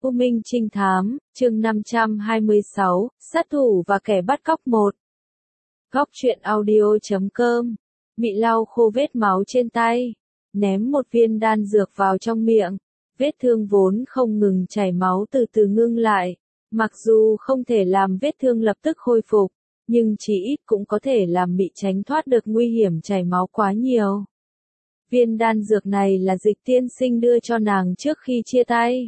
U Minh Trinh Thám, chương 526, Sát thủ và kẻ bắt cóc 1. Góc truyện audio.com. Mị lau khô vết máu trên tay, ném một viên đan dược vào trong miệng. Vết thương vốn không ngừng chảy máu từ từ ngưng lại. Mặc dù không thể làm vết thương lập tức khôi phục, nhưng chỉ ít cũng có thể làm Mị tránh thoát được nguy hiểm chảy máu quá nhiều. Viên đan dược này là Dịch tiên sinh đưa cho nàng trước khi chia tay.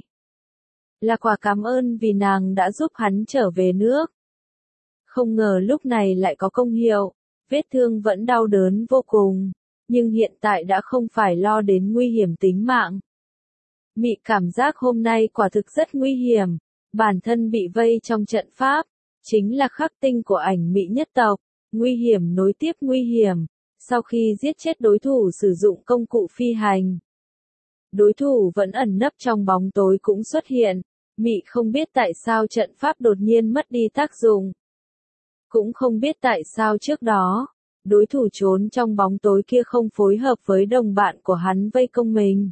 Là quà cảm ơn vì nàng đã giúp hắn trở về nước. Không ngờ lúc này lại có công hiệu, vết thương vẫn đau đớn vô cùng, nhưng hiện tại đã không phải lo đến nguy hiểm tính mạng. Mị cảm giác hôm nay quả thực rất nguy hiểm, bản thân bị vây trong trận pháp, chính là khắc tinh của ảnh Mị nhất tộc, nguy hiểm nối tiếp nguy hiểm, sau khi giết chết đối thủ sử dụng công cụ phi hành. Đối thủ vẫn ẩn nấp trong bóng tối cũng xuất hiện, Mị không biết tại sao trận pháp đột nhiên mất đi tác dụng. Cũng không biết tại sao trước đó, đối thủ trốn trong bóng tối kia không phối hợp với đồng bạn của hắn vây công mình.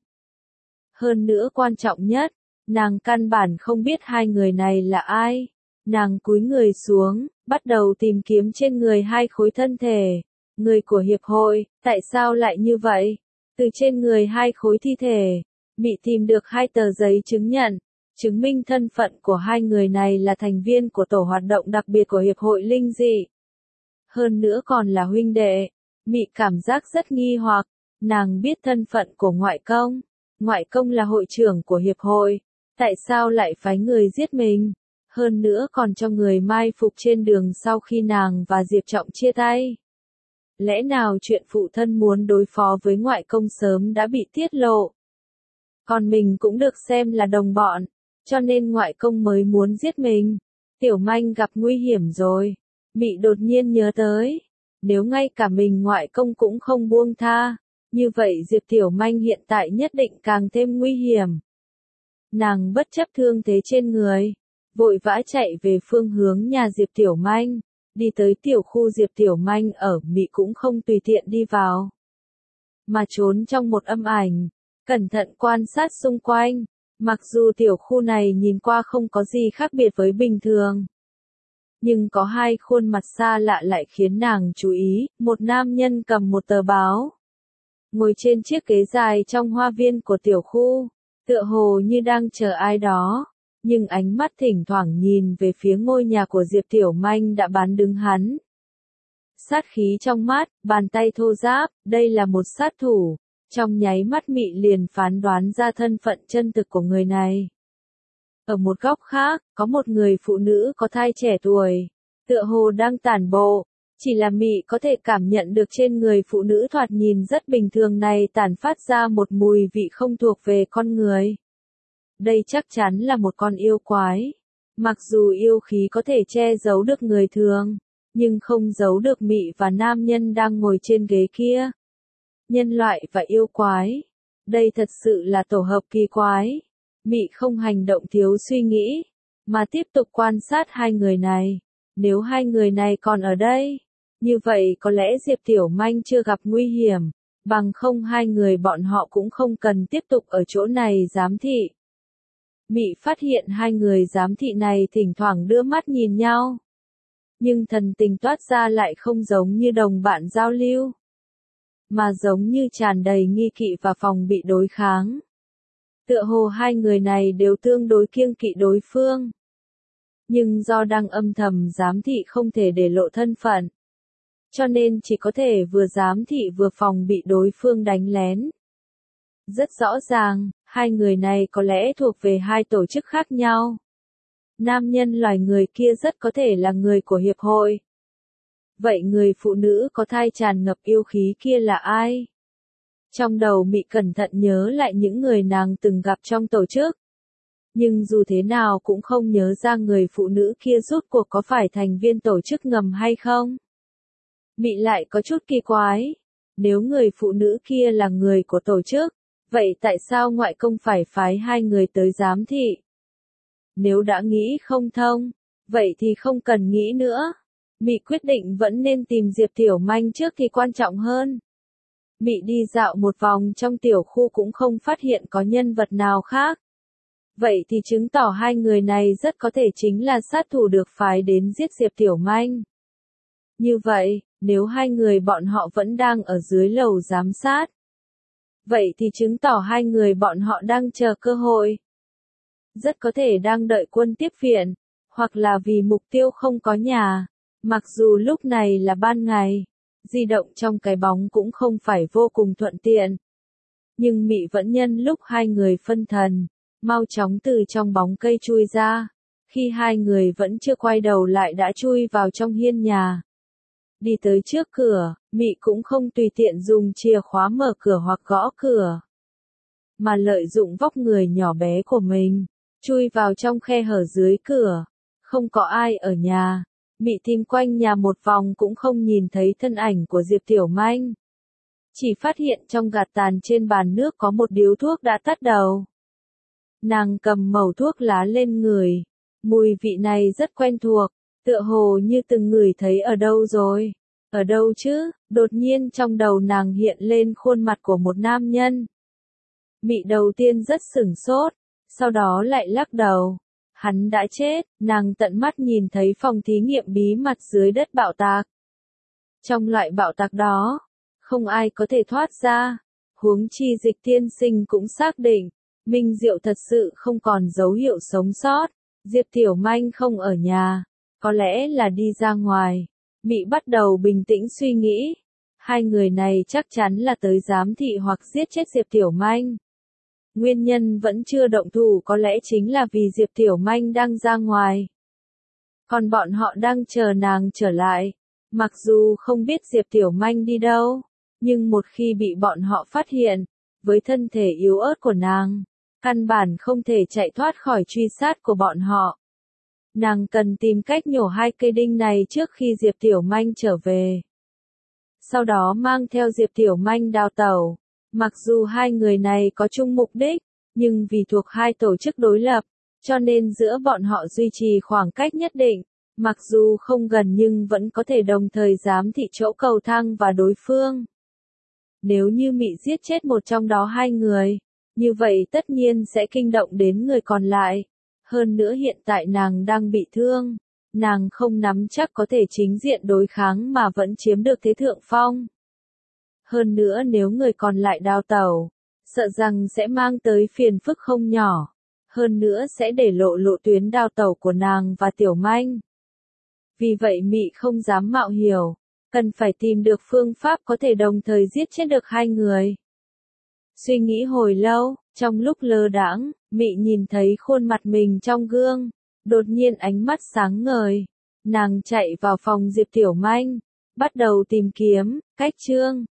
Hơn nữa quan trọng nhất, nàng căn bản không biết hai người này là ai. Nàng cúi người xuống, bắt đầu tìm kiếm trên người hai khối thân thể. Người của hiệp hội, tại sao lại như vậy? Từ trên người hai khối thi thể, Mị tìm được hai tờ giấy chứng nhận, chứng minh thân phận của hai người này là thành viên của tổ hoạt động đặc biệt của hiệp hội linh dị. Hơn nữa còn là huynh đệ. Mị cảm giác rất nghi hoặc, nàng biết thân phận của ngoại công. Ngoại công là hội trưởng của hiệp hội, tại sao lại phái người giết mình? Hơn nữa còn cho người mai phục trên đường sau khi nàng và Diệp Trọng chia tay. Lẽ nào chuyện phụ thân muốn đối phó với ngoại công sớm đã bị tiết lộ? Còn mình cũng được xem là đồng bọn, cho nên ngoại công mới muốn giết mình. Tiểu Manh gặp nguy hiểm rồi. Mị đột nhiên nhớ tới, nếu ngay cả mình ngoại công cũng không buông tha, như vậy Diệp Tiểu Manh hiện tại nhất định càng thêm nguy hiểm. Nàng bất chấp thương thế trên người, vội vã chạy về phương hướng nhà Diệp Tiểu Manh, đi tới tiểu khu Diệp Tiểu Manh ở. Mị cũng không tùy tiện đi vào, mà trốn trong một âm ảnh, cẩn thận quan sát xung quanh. Mặc dù tiểu khu này nhìn qua không có gì khác biệt với bình thường, nhưng có hai khuôn mặt xa lạ lại khiến nàng chú ý. Một nam nhân cầm một tờ báo, ngồi trên chiếc ghế dài trong hoa viên của tiểu khu, tựa hồ như đang chờ ai đó, nhưng ánh mắt thỉnh thoảng nhìn về phía ngôi nhà của Diệp Tiểu Manh đã bán đứng hắn. Sát khí trong mắt, bàn tay thô ráp, đây là một sát thủ. Trong nháy mắt Mị liền phán đoán ra thân phận chân thực của người này. Ở một góc khác, có một người phụ nữ có thai trẻ tuổi, tựa hồ đang tản bộ. Chỉ là Mị có thể cảm nhận được trên người phụ nữ thoạt nhìn rất bình thường này tản phát ra một mùi vị không thuộc về con người. Đây chắc chắn là một con yêu quái. Mặc dù yêu khí có thể che giấu được người thường, nhưng không giấu được Mị và nam nhân đang ngồi trên ghế kia. Nhân loại và yêu quái. Đây thật sự là tổ hợp kỳ quái. Mị không hành động thiếu suy nghĩ, mà tiếp tục quan sát hai người này. Nếu hai người này còn ở đây, như vậy có lẽ Diệp Tiểu Manh chưa gặp nguy hiểm, bằng không hai người bọn họ cũng không cần tiếp tục ở chỗ này giám thị. Mị phát hiện hai người giám thị này thỉnh thoảng đưa mắt nhìn nhau, nhưng thần tình toát ra lại không giống như đồng bạn giao lưu, mà giống như tràn đầy nghi kỵ và phòng bị đối kháng. Tựa hồ hai người này đều tương đối kiêng kỵ đối phương. Nhưng do đang âm thầm giám thị không thể để lộ thân phận, cho nên chỉ có thể vừa giám thị vừa phòng bị đối phương đánh lén. Rất rõ ràng, hai người này có lẽ thuộc về hai tổ chức khác nhau. Nam nhân loài người kia rất có thể là người của hiệp hội. Vậy người phụ nữ có thai tràn ngập yêu khí kia là ai? Trong đầu Mị cẩn thận nhớ lại những người nàng từng gặp trong tổ chức. Nhưng dù thế nào cũng không nhớ ra người phụ nữ kia rốt cuộc có phải thành viên tổ chức ngầm hay không. Mị lại có chút kỳ quái. Nếu người phụ nữ kia là người của tổ chức, vậy tại sao ngoại công phải phái hai người tới giám thị? Nếu đã nghĩ không thông, vậy thì không cần nghĩ nữa. Mị quyết định vẫn nên tìm Diệp Tiểu Manh trước thì quan trọng hơn. Mị đi dạo một vòng trong tiểu khu cũng không phát hiện có nhân vật nào khác. Vậy thì chứng tỏ hai người này rất có thể chính là sát thủ được phái đến giết Diệp Tiểu Manh. Như vậy, nếu hai người bọn họ vẫn đang ở dưới lầu giám sát, vậy thì chứng tỏ hai người bọn họ đang chờ cơ hội. Rất có thể đang đợi quân tiếp viện, hoặc là vì mục tiêu không có nhà. Mặc dù lúc này là ban ngày, di động trong cái bóng cũng không phải vô cùng thuận tiện. Nhưng Mị vẫn nhân lúc hai người phân thần, mau chóng từ trong bóng cây chui ra. Khi hai người vẫn chưa quay đầu lại đã chui vào trong hiên nhà. Đi tới trước cửa, Mị cũng không tùy tiện dùng chìa khóa mở cửa hoặc gõ cửa, mà lợi dụng vóc người nhỏ bé của mình, chui vào trong khe hở dưới cửa. Không có ai ở nhà, Mị tìm quanh nhà một vòng cũng không nhìn thấy thân ảnh của Diệp Tiểu Manh. Chỉ phát hiện trong gạt tàn trên bàn nước có một điếu thuốc đã tắt đầu. Nàng cầm mẩu thuốc lá lên người, mùi vị này rất quen thuộc, tựa hồ như từng ngửi thấy ở đâu rồi. Ở đâu chứ? Đột nhiên trong đầu nàng hiện lên khuôn mặt của một nam nhân. Mị đầu tiên rất sửng sốt, sau đó lại lắc đầu. Hắn đã chết, nàng tận mắt nhìn thấy phòng thí nghiệm bí mật dưới đất bạo tạc. Trong loại bạo tạc đó, không ai có thể thoát ra. Huống chi Dịch tiên sinh cũng xác định, Minh Diệu thật sự không còn dấu hiệu sống sót. Diệp Tiểu Manh không ở nhà, có lẽ là đi ra ngoài. Mị bắt đầu bình tĩnh suy nghĩ. Hai người này chắc chắn là tới giám thị hoặc giết chết Diệp Tiểu Manh. Nguyên nhân vẫn chưa động thủ có lẽ chính là vì Diệp Tiểu Manh đang ra ngoài. Còn bọn họ đang chờ nàng trở lại. Mặc dù không biết Diệp Tiểu Manh đi đâu, nhưng một khi bị bọn họ phát hiện, với thân thể yếu ớt của nàng, căn bản không thể chạy thoát khỏi truy sát của bọn họ. Nàng cần tìm cách nhổ hai cây đinh này trước khi Diệp Tiểu Manh trở về. Sau đó mang theo Diệp Tiểu Manh đào tẩu. Mặc dù hai người này có chung mục đích, nhưng vì thuộc hai tổ chức đối lập, cho nên giữa bọn họ duy trì khoảng cách nhất định. Mặc dù không gần nhưng vẫn có thể đồng thời giám thị chỗ cầu thang và đối phương. Nếu như Mị giết chết một trong đó hai người, như vậy tất nhiên sẽ kinh động đến người còn lại. Hơn nữa hiện tại nàng đang bị thương, nàng không nắm chắc có thể chính diện đối kháng mà vẫn chiếm được thế thượng phong. Hơn nữa nếu người còn lại đào tẩu, sợ rằng sẽ mang tới phiền phức không nhỏ. Hơn nữa sẽ để lộ tuyến đào tẩu của nàng và Tiểu Manh. Vì vậy Mị không dám mạo hiểm, cần phải tìm được phương pháp có thể đồng thời giết chết được hai người. Suy nghĩ hồi lâu, trong lúc lơ đãng, Mị nhìn thấy khuôn mặt mình trong gương, đột nhiên ánh mắt sáng ngời. Nàng chạy vào phòng Diệp Tiểu Manh, bắt đầu tìm kiếm cách chương